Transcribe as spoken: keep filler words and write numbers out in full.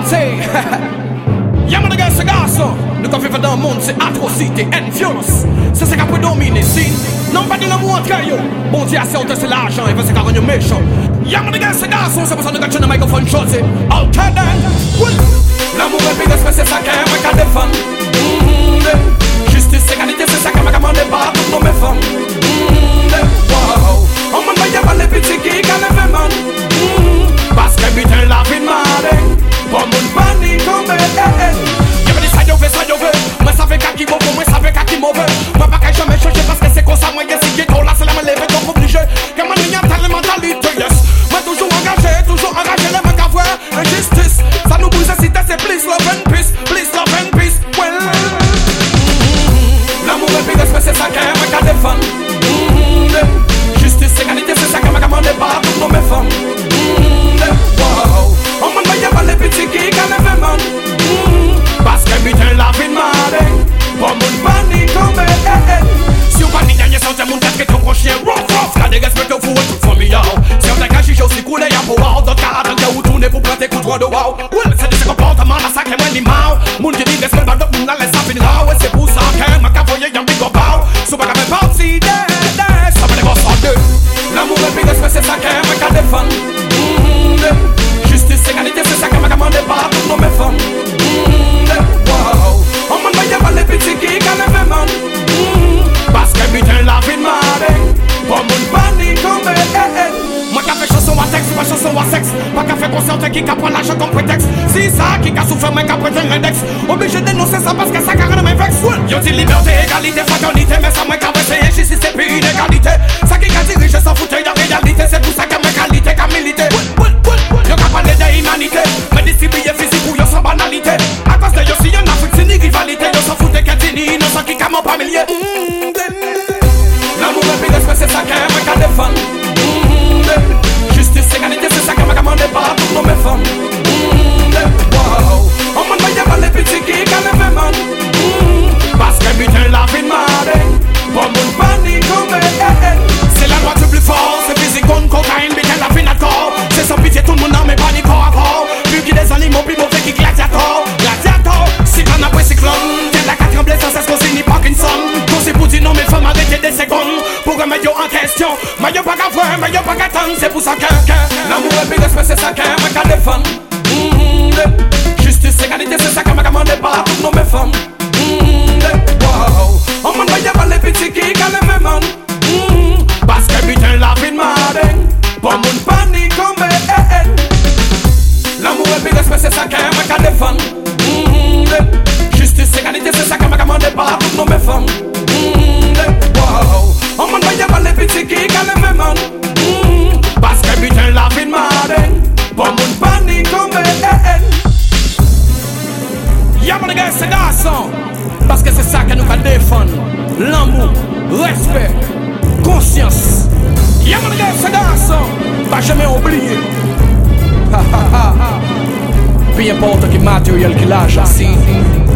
c'est y'a mon gars, ce garçon. Nous qu'on fait dans le monde, c'est atrocité and violence. C'est ça qui a prédominé ici. Non, pas de l'amour entre eux. Bon Dieu, c'est autre, c'est l'argent. Et c'est carrément méchant. Y'a mon gars, ce garçon. C'est pour ça que nous gâchons le microphone chaussé. Ok, then. L'amour et puis respect, c'est ça qui est un défendre. Justice, égalité, c'est ça qui m'a commandé par toutes nos femmes. Wow. On m'a dit pas les petits qui gagnent man. Parce que putain, la vie de malin. Pour mon panique, comme ça yo fait, ça yo fait. Moi ça fait kaki mauvais, moi ça fait kaki mauvais. Moi pas qu'à jamais changer parce que c'est comme ça. Moi y'a si ghetto là c'est la me lever donc obligé. Que moi n'y a pas de mentalité, yes. Moi toujours engagé, toujours engagé les mecs à voir injustice. Ça nous bouge si t'es c'est please love and peace, please love and peace. Well, l'amour et puis respect c'est ça qu'un mec à défendre. Justice, égalité c'est ça que m'a commandé par toutes nos femmes. Wow, on m'a dit pas les petits qui gagnent man. Parce que putain la vie de malin. Pour mon panique comme eh. Si on panique y'a sans mon tête que ton prochain rough rough. Là des respects au fou et tout for me yo. Si on t'a caché j'ai aussi coulé y'a pour wow. D'autres carats y'a où tourner pour planter coup de de wow. Ouais c'est de ce comportement là ça qu'est moins animal. Moun qui dit respect dans d'autres moun là laisse ça finir là. Ouais c'est pour ça qu'un m'a cavoyé y'a un big bow. So pas qu'à faire partie des ça va les gosses en deux. L'amour et puis respect c'est ça qu'un m'a qu'à défendre. Justice, égalité c'est ça qu'un m'a commandé par toutes nos femmes. Wow. On m'a dit pas les petits qui gagnent man. Parce que putain la vie de malin. Pour mon panique comme eh. Moi qui a fait chanson à texte, pas chanson à sexe. Pas qu'à faire conscience qui a pris l'argent comme prétexte. C'est ça qui a souffert, mais qui a prêté l'index. Obligé de dénoncer ça parce que ça carrément mes vex. Yo dit liberté, égalité, fraternité. Mais ça moi qui a fait injustice et puis inégalité. Ça qui a dirigé sans fauteuil de réalité. C'est pour ça que ma qualité, qu'a milité. Yo qui a parlé d'humanité. Mais distribuer physique ou yo sans banalité. À cause de yo si y'en a fait c'est une rivalité. Yo s'en fout de Katini, innocent qui camon pas millier. L'amour et puis respect c'est ça qu'un mec à défendre. Justice, égalité c'est ça qu'un mec à commandé par toutes nos femmes. Wow. On m'a dit pas les petits qui gagnent man. Parce que putain la vie de malin. Pour mon panique comme eh. C'est la loi du plus fort. C'est physique, gonne, cocaïne, putain la vie d'accord. C'est sans pitié tout le monde dans mes paniques corps à corps. Plus qu'il des animaux plus mauvais qui gladiator. Gladiator, si t'en as pris cyclone. T'es la quatre tremblée sans cesse qu'on signe Parkinson. Quand c'est pour dire non mes femmes arrêtez des secondes. Pour remettre yo en question. Mais yo pas qu'à voir, mais yo pas qu'à attendre. C'est pour ça qu'un l'amour et puis respect c'est ça qu'un mec à défendre. Justice, égalité c'est ça qu'un mec à commandé par toutes nos femmes. Wow. On m'a dit pas les petits qui gagnent man. Parce que putain la vie de malin. Pour mon panique comme eh. L'amour et puis respect c'est ça qu'un mec à défendre. Justice, égalité c'est ça qu'un mec à commandé par toutes nos femmes. Wow. On m'a dit pas les petits qui gagnent man. Parce que putain la vie de malin. Pour mon panique comme eh. Y'a mon gars c'est garçon. Parce que c'est ça que nous va défendre. L'amour, respect, conscience. Y'a mon gars c'est garçon. Pas jamais oublier. Ha ha ha. Peu importe qui matériel qu'il a, j'assis.